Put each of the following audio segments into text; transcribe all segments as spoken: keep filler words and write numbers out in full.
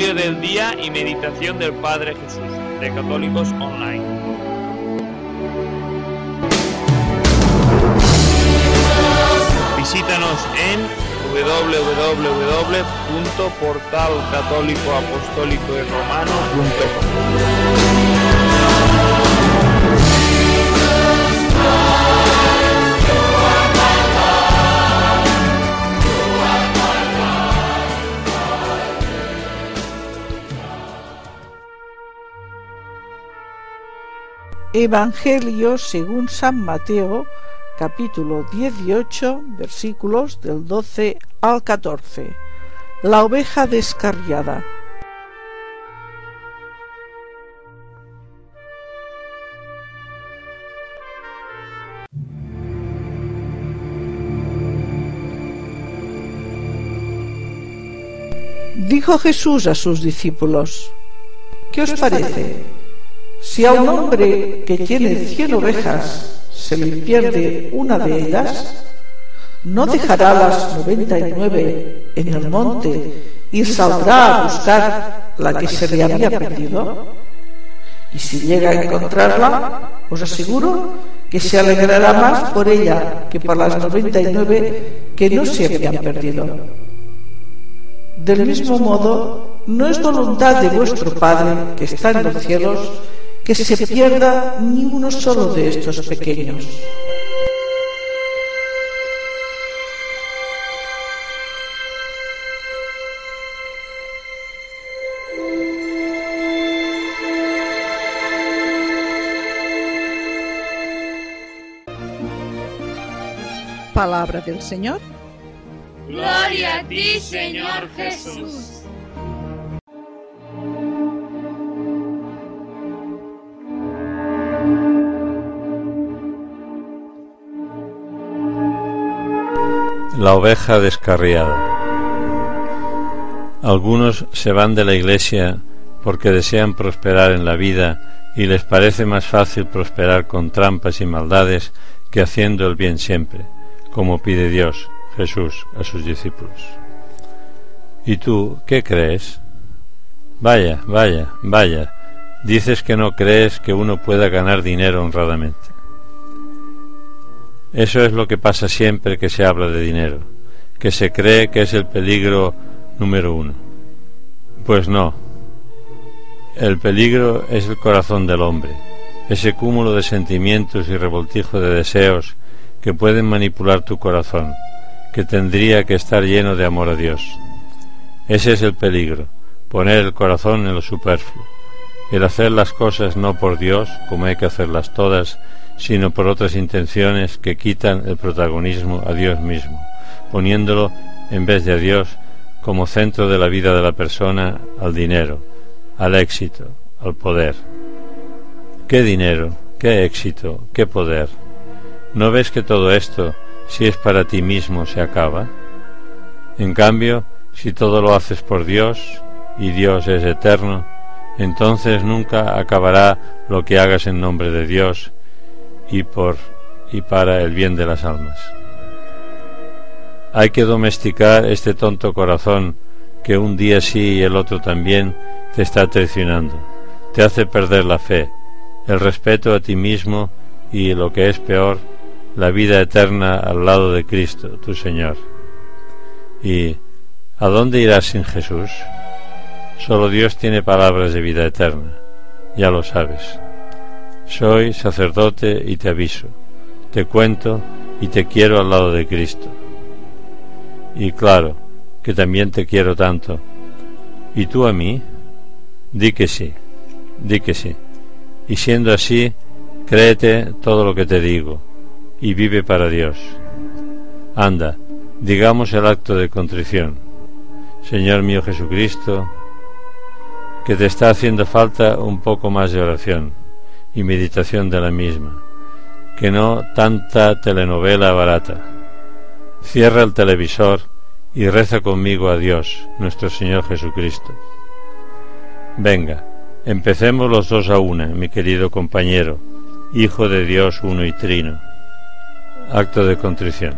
Evangelio del día y meditación del Padre Jesús, de Católicos Online. Visítanos en doble u doble u doble u punto portal católico apostólico y romano punto com. Evangelio según San Mateo, capítulo dieciocho, versículos del doce al catorce. La oveja descarriada. Dijo Jesús a sus discípulos: ¿Qué os parece? Si a un hombre que tiene cien ovejas se le pierde una de ellas, ¿no dejará las noventa y nueve en el monte y saldrá a buscar la que se le había perdido? Y si llega a encontrarla, os aseguro que se alegrará más por ella que por las noventa y nueve que no se habían perdido. Del mismo modo, no es voluntad de vuestro Padre que está en los cielos que se pierda ni uno solo de estos pequeños. Palabra del Señor. Gloria a ti, Señor Jesús. La oveja descarriada. Algunos se van de la iglesia porque desean prosperar en la vida y les parece más fácil prosperar con trampas y maldades que haciendo el bien siempre, como pide Dios, Jesús, a sus discípulos. ¿Y tú qué crees? Vaya, vaya, vaya, dices que no crees que uno pueda ganar dinero honradamente. Eso es lo que pasa siempre que se habla de dinero, que se cree que es el peligro número uno. Pues no. El peligro es el corazón del hombre, ese cúmulo de sentimientos y revoltijo de deseos que pueden manipular tu corazón, que tendría que estar lleno de amor a Dios. Ese es el peligro, poner el corazón en lo superfluo, el hacer las cosas no por Dios, como hay que hacerlas todas, sino por otras intenciones que quitan el protagonismo a Dios mismo, poniéndolo, en vez de a Dios, como centro de la vida de la persona, al dinero, al éxito, al poder. ¿Qué dinero? ¿Qué éxito? ¿Qué poder? ¿No ves que todo esto, si es para ti mismo, se acaba? En cambio, si todo lo haces por Dios, y Dios es eterno, entonces nunca acabará lo que hagas en nombre de Dios, y por y para el bien de las almas. Hay que domesticar este tonto corazón que un día sí y el otro también te está traicionando, te hace perder la fe, el respeto a ti mismo y, lo que es peor, la vida eterna al lado de Cristo, tu Señor. ¿Y a dónde irás sin Jesús? Solo Dios tiene palabras de vida eterna, ya lo sabes. Soy sacerdote y te aviso, te cuento y te quiero al lado de Cristo. Y claro, que también te quiero tanto. ¿Y tú a mí? Di que sí, di que sí. Y siendo así, créete todo lo que te digo, y vive para Dios. Anda, digamos el acto de contrición. Señor mío Jesucristo, que te está haciendo falta un poco más de oración y meditación de la misma, que no tanta telenovela barata. Cierra el televisor y reza conmigo a Dios, nuestro Señor Jesucristo. Venga, empecemos los dos a una, mi querido compañero, Hijo de Dios uno y trino. Acto de contrición.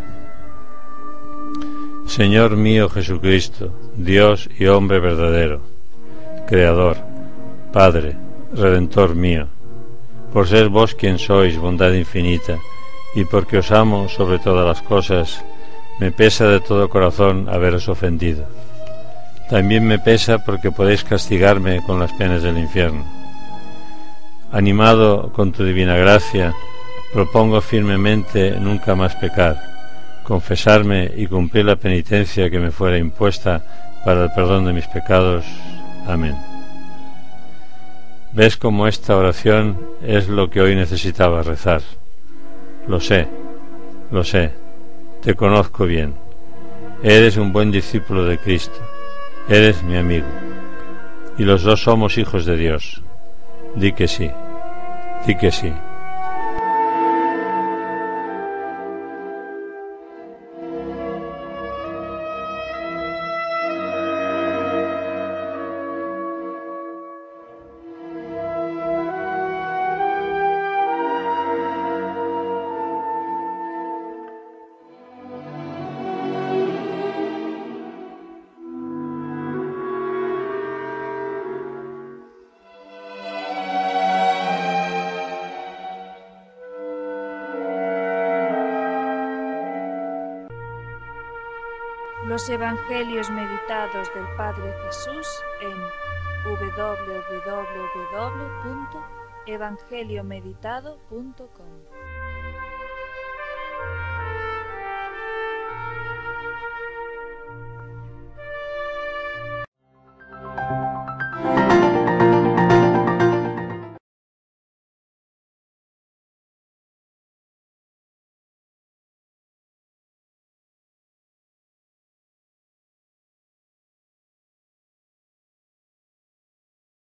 Señor mío Jesucristo, Dios y hombre verdadero, Creador, Padre, Redentor mío, por ser vos quien sois, bondad infinita, y porque os amo sobre todas las cosas, me pesa de todo corazón haberos ofendido. También me pesa porque podéis castigarme con las penas del infierno. Animado con tu divina gracia, propongo firmemente nunca más pecar, confesarme y cumplir la penitencia que me fuera impuesta para el perdón de mis pecados. Amén. ¿Ves cómo esta oración es lo que hoy necesitaba rezar? Lo sé, lo sé, te conozco bien. Eres un buen discípulo de Cristo, eres mi amigo, y los dos somos hijos de Dios. Di que sí, di que sí. Los Evangelios meditados del Padre Jesús en w w w punto evangeliomeditado punto com.